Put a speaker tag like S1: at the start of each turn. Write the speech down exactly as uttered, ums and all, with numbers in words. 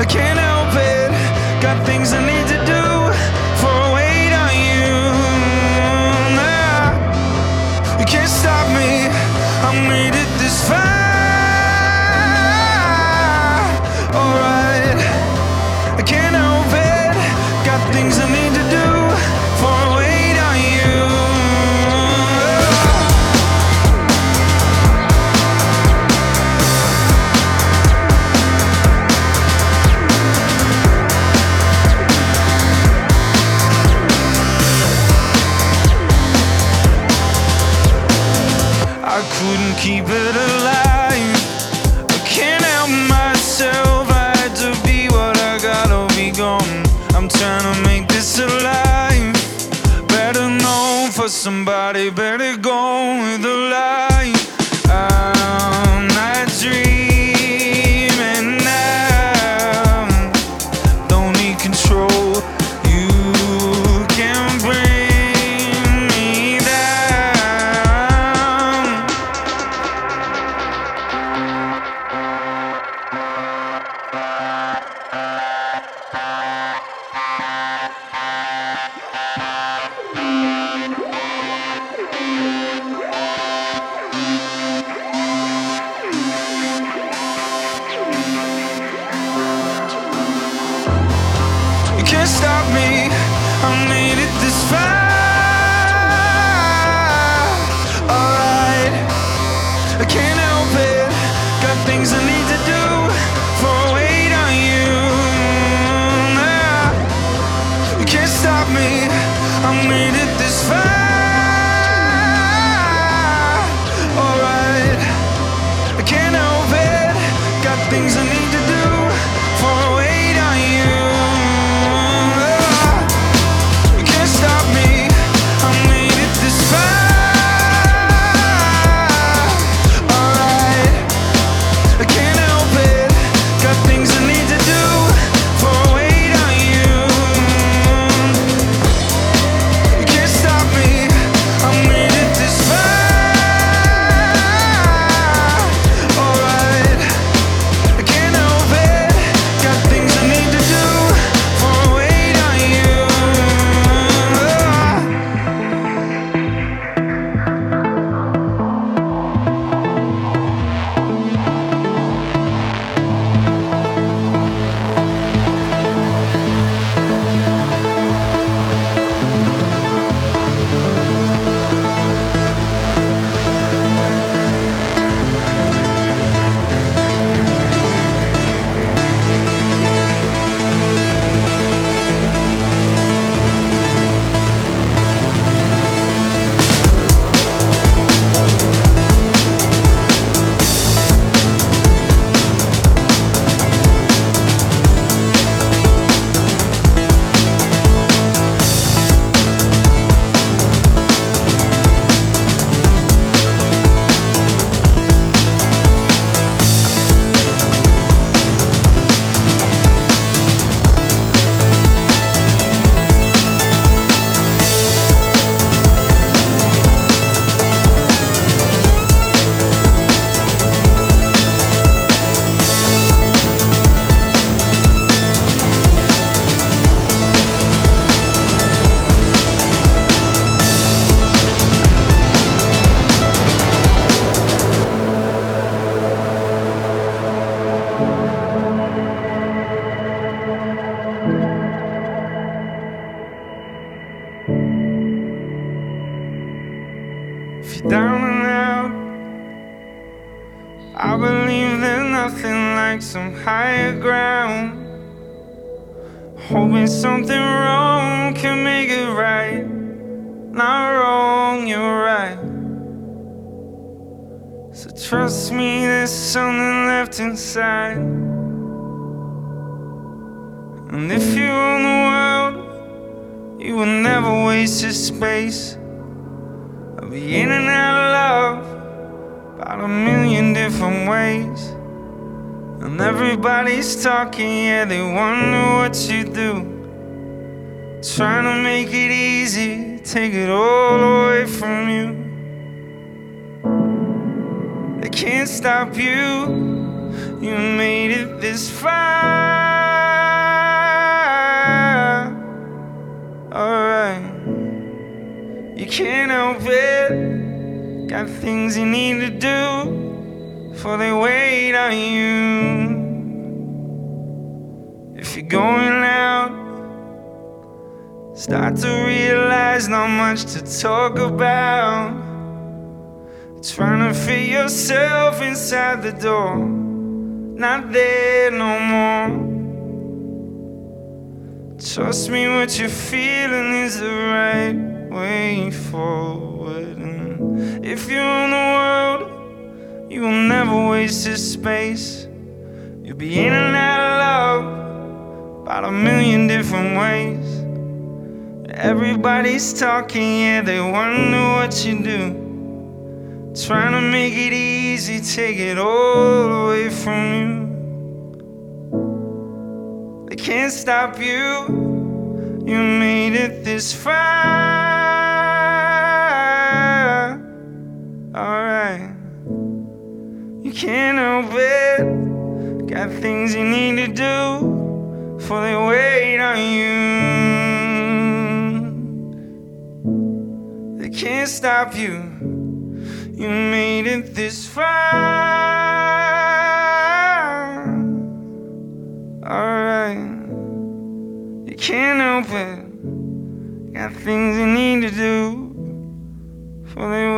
S1: can't help it. Got things I need to do for a wait on you. Nah, you can't stop me. I made it this far. Alright, I can't help it. Got things I need to do for a wait on you. I couldn't keep it alive. I can't help myself. I had to be what I gotta be gone. I'm trying to make this alive. Better known for somebody, better go with the light. I'm not dreaming now. Don't need control. You can bring me down. You can't stop me. I made it this far. Alright, I can't help it. Got things I need to do for a wait on you. Nah, you can't stop me. I made it this far. Alright, I can't help it. Got things I need to do for a wait on you. You can't stop me. I made it this far. Alright, I can't help it. Got things I need to do for a wait on you. You can't stop me. I made it this far. Alright, I can't help it. Got things I need to do for a wait on you. If you're down and out, I believe there's nothing like some higher ground. Hoping something wrong can make it right. Not wrong, you're right. So trust me, there's something left inside. And if you own the world, you will never waste your space. I'll be in and out of love about a million different ways. And everybody's talking, yeah, they wonder what you do. Trying to make it easy, take it all away from you. They can't stop you, you made it this far. can't help it. Got things you need to do before they wait on you. If you're going out, start to realize not much to talk about. Trying to fit yourself inside the door, not there no more. Trust me, what you're feeling is the right way forward. And if you own the world, you will never waste its space. You'll be in and out of love about a million different ways. Everybody's talking, yeah, they wonder what you do. Trying to make it easy, take it all away from you. They can't stop you, you made it this far. Alright, you can't help it. Got things you need to do before they wait on you. They can't stop you, you made it this far. Alright, you can't help it. Got things you need to do before they